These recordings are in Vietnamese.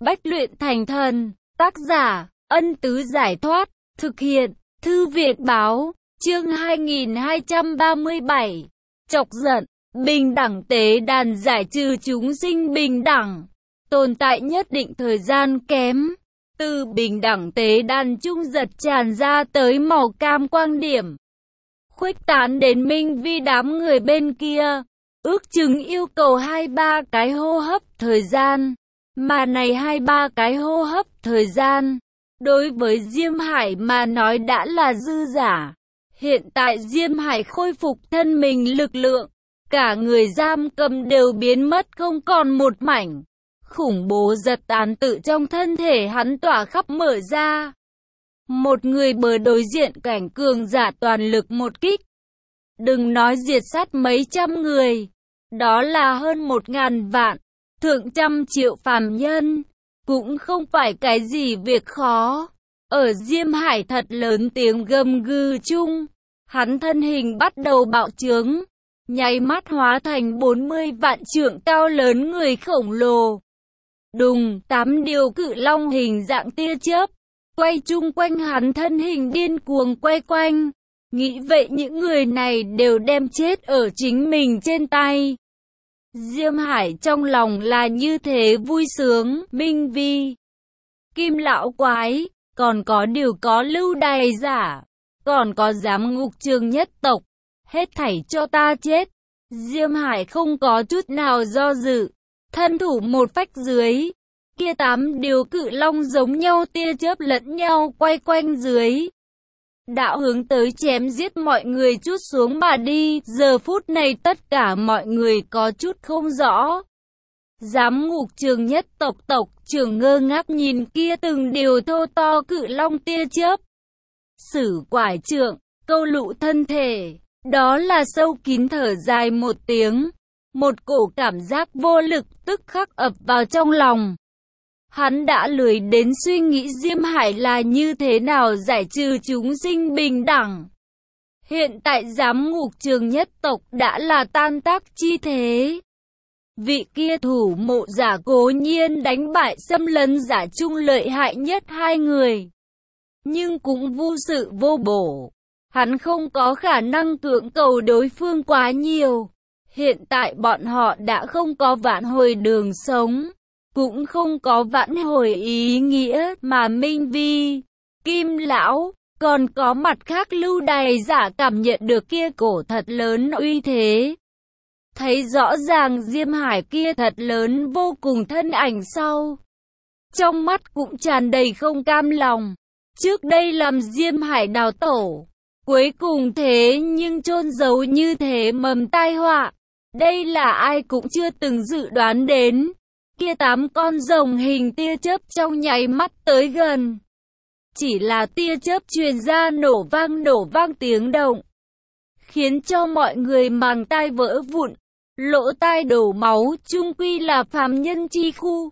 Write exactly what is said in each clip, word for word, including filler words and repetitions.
Bách luyện thành thần. Tác giả, Ân Tứ Giải Thoát. Thực hiện, Thư viện Báo. Chương hai nghìn hai trăm ba mươi bảy. Chọc giận. Bình đẳng tế đàn giải trừ chúng sinh bình đẳng. Tồn tại nhất định thời gian kém. Từ bình đẳng tế đàn trung giật tràn ra tới màu cam quang điểm. Khuếch tán đến minh vi đám người bên kia. Ước chừng yêu cầu hai ba cái hô hấp thời gian. Mà này hai ba cái hô hấp thời gian, đối với Diêm Hải mà nói đã là dư giả. Hiện tại Diêm Hải khôi phục thân mình lực lượng. Cả người giam cầm đều biến mất không còn một mảnh. Khủng bố giật tán tự trong thân thể hắn tỏa khắp mở ra. Một người bờ đối diện cảnh cường giả toàn lực một kích. Đừng nói diệt sát mấy trăm người. Đó là hơn một ngàn vạn. Thượng trăm triệu phàm nhân. Cũng không phải cái gì việc khó. Ở Diêm Hải thật lớn tiếng gầm gừ chung. Hắn thân hình bắt đầu bạo trướng. Nháy mắt hóa thành bốn mươi vạn trượng cao lớn người khổng lồ. Đùng, tám điều cự long hình dạng tia chớp. Quay chung quanh hắn thân hình điên cuồng quay quanh. Nghĩ vậy những người này đều đem chết ở chính mình trên tay. Diêm Hải trong lòng là như thế vui sướng, minh vi. Kim lão quái, còn có điều có lưu đày giả, còn có giám ngục trường nhất tộc, hết thảy cho ta chết. Diêm Hải không có chút nào do dự, thân thủ một phách dưới, kia tám điều cự long giống nhau tia chớp lẫn nhau quay quanh dưới. Đạo hướng tới chém giết mọi người chút xuống mà đi, giờ phút này tất cả mọi người có chút không rõ. Giám ngục trường nhất tộc tộc trưởng ngơ ngác nhìn kia từng điều thô to cự long tia chớp. Sử quải trượng, câu lụ thân thể, đó là sâu kín thở dài một tiếng. Một cổ cảm giác vô lực tức khắc ập vào trong lòng. Hắn đã lười đến suy nghĩ Diêm Hải là như thế nào giải trừ chúng sinh bình đẳng. Hiện tại giám ngục trường nhất tộc đã là tan tác chi thế. Vị kia thủ mộ giả cố nhiên đánh bại xâm lấn giả trung lợi hại nhất hai người. Nhưng cũng vô sự vô bổ. Hắn không có khả năng cưỡng cầu đối phương quá nhiều. Hiện tại bọn họ đã không có vãn hồi đường sống. Cũng không có vãn hồi ý nghĩa mà minh vi, Kim lão, còn có mặt khác lưu đày giả cảm nhận được kia cổ thật lớn uy thế. Thấy rõ ràng Diêm Hải kia thật lớn vô cùng thân ảnh sau. Trong mắt cũng tràn đầy không cam lòng. Trước đây làm Diêm Hải đào tổ. Cuối cùng thế nhưng chôn giấu như thế mầm tai họa. Đây là ai cũng chưa từng dự đoán đến. Kia tám con rồng hình tia chớp trong nháy mắt tới gần. Chỉ là tia chớp truyền ra nổ vang nổ vang tiếng động. Khiến cho mọi người màng tai vỡ vụn. Lỗ tai đổ máu chung quy là phàm nhân chi khu.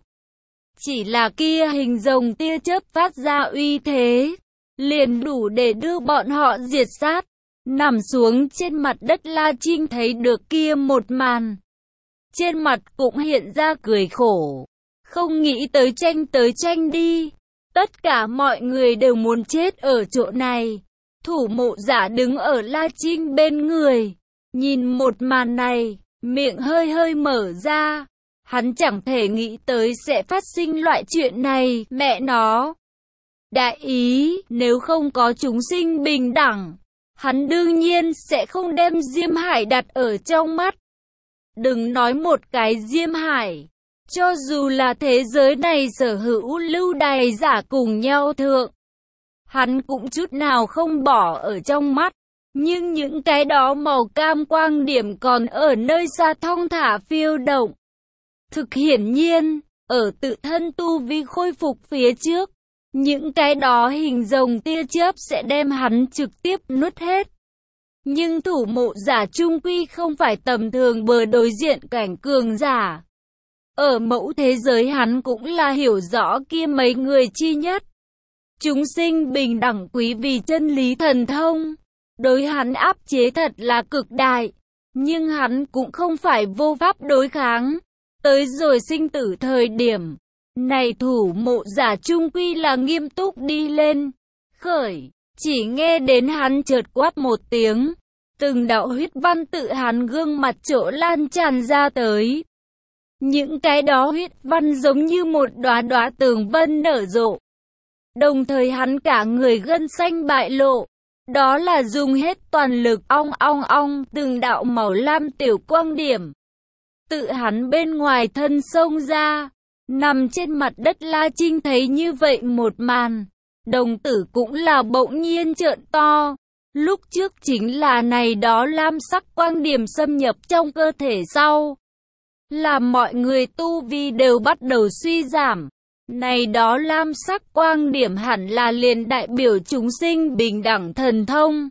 Chỉ là kia hình rồng tia chớp phát ra uy thế. Liền đủ để đưa bọn họ diệt sát. Nằm xuống trên mặt đất La Trinh thấy được kia một màn. Trên mặt cũng hiện ra cười khổ. Không nghĩ tới tranh tới tranh đi. Tất cả mọi người đều muốn chết ở chỗ này. Thủ mộ giả đứng ở La Trinh bên người. Nhìn một màn này, miệng hơi hơi mở ra. Hắn chẳng thể nghĩ tới sẽ phát sinh loại chuyện này, mẹ nó. Đại ý, nếu không có chúng sinh bình đẳng, hắn đương nhiên sẽ không đem Diêm Hải đặt ở trong mắt. Đừng nói một cái Diêm Hải, cho dù là thế giới này sở hữu lưu đày giả cùng nhau thượng, hắn cũng chút nào không bỏ ở trong mắt. Nhưng những cái đó màu cam quang điểm còn ở nơi xa thong thả phiêu động. Thực hiển nhiên, ở tự thân tu vi khôi phục phía trước, những cái đó hình rồng tia chớp sẽ đem hắn trực tiếp nuốt hết. Nhưng thủ mộ giả trung quy không phải tầm thường bờ đối diện cảnh cường giả. Ở mẫu thế giới hắn cũng là hiểu rõ kia mấy người chi nhất. Chúng sinh bình đẳng quý vì chân lý thần thông. Đối hắn áp chế thật là cực đại. Nhưng hắn cũng không phải vô pháp đối kháng. Tới rồi sinh tử thời điểm, Này thủ mộ giả trung quy là nghiêm túc đi lên. Khởi, chỉ nghe đến hắn chợt quát một tiếng. Từng đạo huyết văn tự hắn gương mặt chỗ lan tràn ra tới. Những cái đó huyết văn giống như một đóa đóa tường vân nở rộ. Đồng thời hắn cả người gân xanh bại lộ. Đó là dùng hết toàn lực ong ong ong từng đạo màu lam tiểu quang điểm. Tự hắn bên ngoài thân xông ra. Nằm trên mặt đất La Trinh thấy như vậy một màn. Đồng tử cũng là bỗng nhiên trợn to. Lúc trước chính là này đó lam sắc quang điểm xâm nhập trong cơ thể sau. Làm mọi người tu vi đều bắt đầu suy giảm. Này đó lam sắc quang điểm hẳn là liền đại biểu chúng sinh bình đẳng thần thông.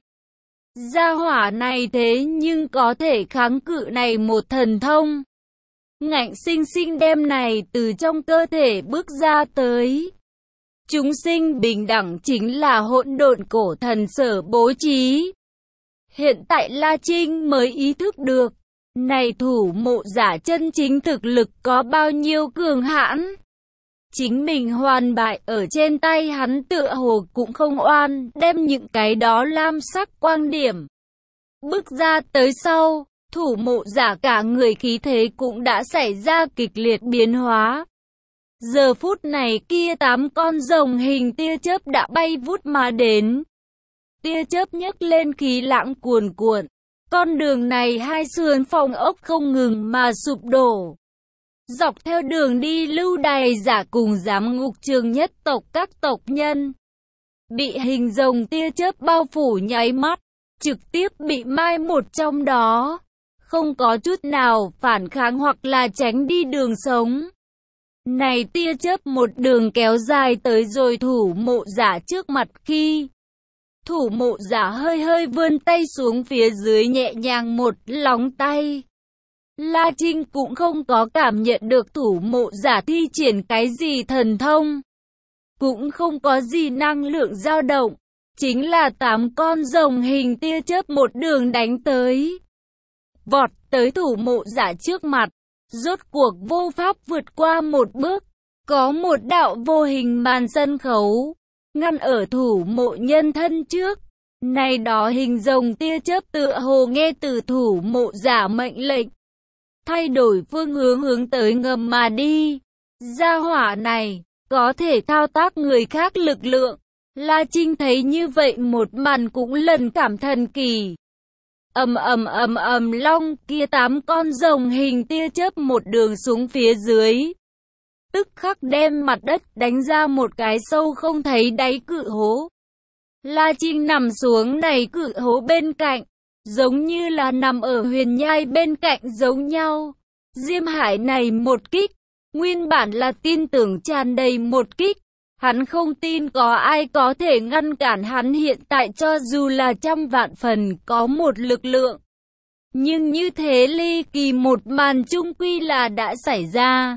Gia hỏa này thế nhưng có thể kháng cự này một thần thông. Ngạnh sinh sinh đem này từ trong cơ thể bước ra tới. Chúng sinh bình đẳng chính là hỗn độn cổ thần sở bố trí. Hiện tại La Trinh mới ý thức được. Này thủ mộ giả chân chính thực lực có bao nhiêu cường hãn. Chính mình hoàn bại ở trên tay hắn tựa hồ cũng không oan, đem những cái đó lam sắc quang điểm bước ra tới sau, thủ mộ giả cả người khí thế cũng đã xảy ra kịch liệt biến hóa. Giờ phút này kia tám con rồng hình tia chớp đã bay vút mà đến. Tia chớp nhấc lên khí lãng cuồn cuộn. Con đường này hai sườn phòng ốc không ngừng mà sụp đổ. Dọc theo đường đi lưu đày giả cùng giám ngục trường nhất tộc các tộc nhân. Bị hình rồng tia chớp bao phủ nháy mắt, trực tiếp bị mai một trong đó. Không có chút nào phản kháng hoặc là tránh đi đường sống. Này tia chớp một đường kéo dài tới rồi thủ mộ giả trước mặt khi. Thủ mộ giả hơi hơi vươn tay xuống phía dưới nhẹ nhàng một lóng tay. La Trinh cũng không có cảm nhận được thủ mộ giả thi triển cái gì thần thông. Cũng không có gì năng lượng dao động. Chính là tám con rồng hình tia chớp một đường đánh tới. Vọt tới thủ mộ giả trước mặt. Rốt cuộc vô pháp vượt qua một bước. Có một đạo vô hình màn sân khấu. Ngăn ở thủ mộ nhân thân trước. Này đó hình rồng tia chớp tựa hồ nghe từ thủ mộ giả mệnh lệnh. Thay đổi phương hướng hướng tới ngầm mà đi. Gia hỏa này, có thể thao tác người khác lực lượng. La Trinh thấy như vậy một màn cũng lần cảm thần kỳ. Ầm ầm ầm ầm long kia tám con rồng hình tia chớp một đường xuống phía dưới. Tức khắc đem mặt đất đánh ra một cái sâu không thấy đáy cự hố. La Trinh nằm xuống này cự hố bên cạnh. Giống như là nằm ở huyền nhai bên cạnh giống nhau. Diêm Hải này một kích. Nguyên bản là tin tưởng tràn đầy một kích. Hắn không tin có ai có thể ngăn cản hắn hiện tại cho dù là trăm vạn phần có một lực lượng. Nhưng như thế ly kỳ một màn chung quy là đã xảy ra.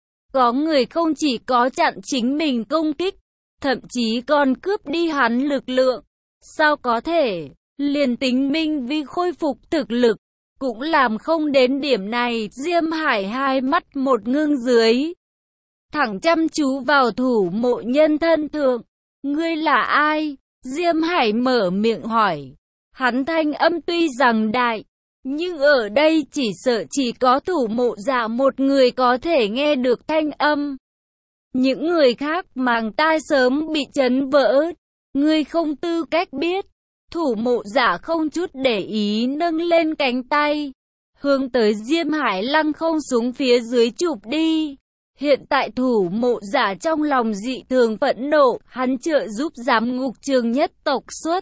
Có người không chỉ có chặn chính mình công kích, thậm chí còn cướp đi hắn lực lượng. Sao có thể? Liền tính minh vì khôi phục thực lực, cũng làm không đến điểm này. Diêm Hải hai mắt một ngưng dưới. Thẳng chăm chú vào thủ mộ nhân thân thượng. Ngươi là ai? Diêm Hải mở miệng hỏi. Hắn thanh âm tuy rằng đại, nhưng ở đây chỉ sợ chỉ có thủ mộ giả một người có thể nghe được thanh âm. Những người khác màng tai sớm bị chấn vỡ. Ngươi không tư cách biết. Thủ mộ giả không chút để ý nâng lên cánh tay. Hướng tới Diêm Hải lăng không xuống phía dưới chụp đi. Hiện tại thủ mộ giả trong lòng dị thường phẫn nộ. Hắn trợ giúp giám ngục trường nhất tộc xuất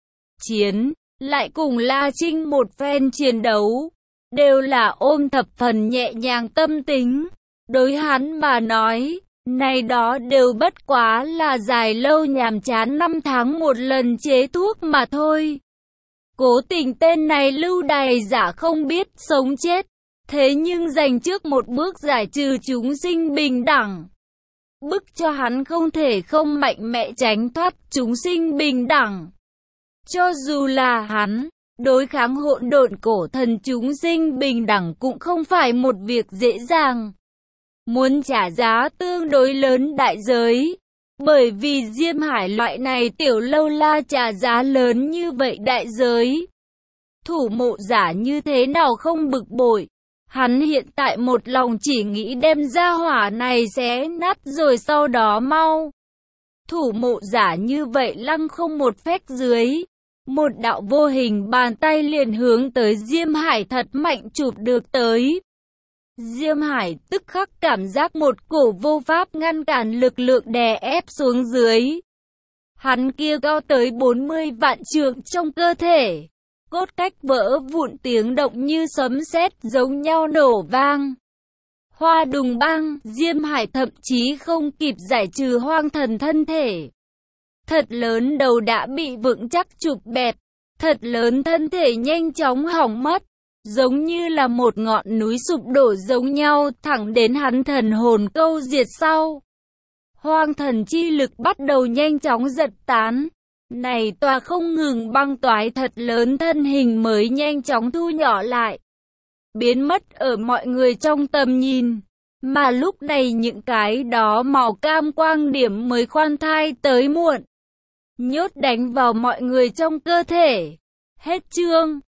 chiến. Lại cùng La Trinh một phen chiến đấu. Đều là ôm thập phần nhẹ nhàng tâm tính. Đối hắn mà nói. Này đó đều bất quá là dài lâu nhàm chán năm tháng một lần chế thuốc mà thôi. Cố tình tên này lưu đày giả không biết sống chết. Thế nhưng dành trước một bước giải trừ chúng sinh bình đẳng. Bức cho hắn không thể không mạnh mẽ tránh thoát chúng sinh bình đẳng. Cho dù là hắn, đối kháng hỗn độn cổ thần chúng sinh bình đẳng cũng không phải một việc dễ dàng. muốn trả giá tương đối lớn đại giới. Bởi vì Diêm Hải loại này tiểu lâu la trả giá lớn như vậy đại giới. Thủ mộ giả như thế nào không bực bội. Hắn hiện tại một lòng chỉ nghĩ đem ra hỏa này xé nát rồi sau đó mau. Thủ mộ giả như vậy lăng không một phách dưới. Một đạo vô hình bàn tay liền hướng tới Diêm Hải thật mạnh chụp được tới. Diêm Hải tức khắc cảm giác một cổ vô pháp ngăn cản lực lượng đè ép xuống dưới. Hắn kia cao tới bốn mươi vạn trượng trong cơ thể. Cốt cách vỡ vụn tiếng động như sấm sét giống nhau nổ vang. Hoa đùng băng, Diêm Hải thậm chí không kịp giải trừ hoang thần thân thể. Thật lớn đầu đã bị vững chắc chụp bẹp. Thật lớn thân thể nhanh chóng hỏng mất. Giống như là một ngọn núi sụp đổ giống nhau thẳng đến hắn thần hồn câu diệt sau. Hoang thần chi lực bắt đầu nhanh chóng giật tán. Này tòa không ngừng băng toái thật lớn thân hình mới nhanh chóng thu nhỏ lại. Biến mất ở mọi người trong tầm nhìn. Mà lúc này những cái đó màu cam quang điểm mới khoan thai tới muộn. Nhốt đánh vào mọi người trong cơ thể. Hết chương.